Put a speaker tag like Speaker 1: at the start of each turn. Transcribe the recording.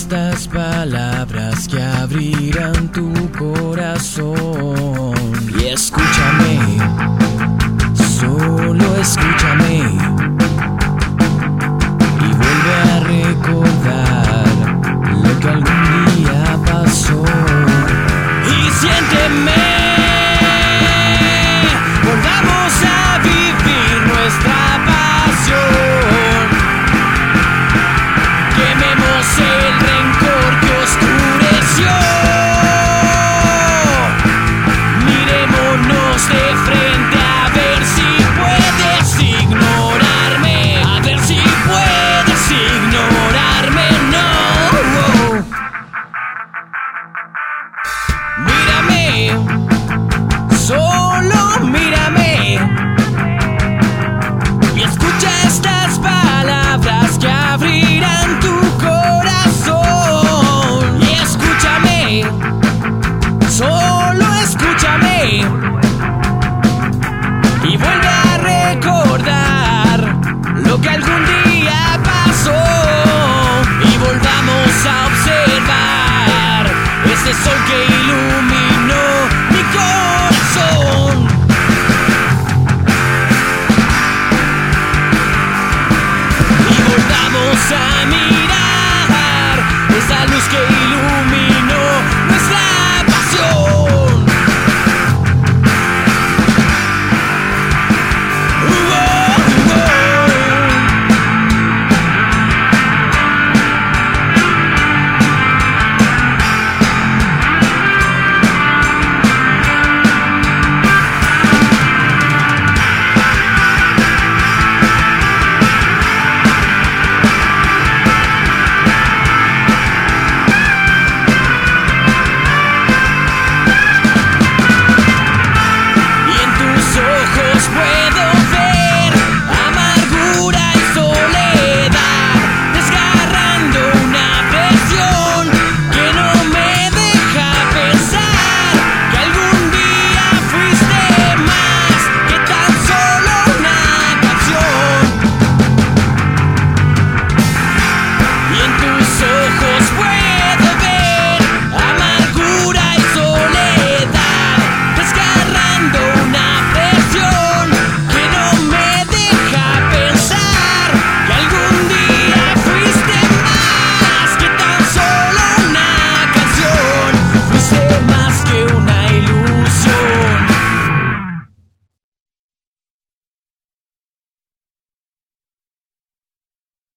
Speaker 1: estas palabras que abrirán tu corazón. Y escúchame, solo escúchame, y vuelve a recordar lo que algún día pasó. Y siénteme, volvamos a vivir nuestra pasión. Quememos el rencor que oscureció. Miremonos de frente a ver si puedes ignorarme. A ver si puedes ignorarme, no. Mírame, solo mírame, y escucha estas palabras que abrirán tu corazón. Y escúchame, solo escúchame, y vuelve a recordar lo que algún día pasó. Y volvamos a observar ese sol que iluminó mi corazón. Y volvamos a mirar esa luz que ilumina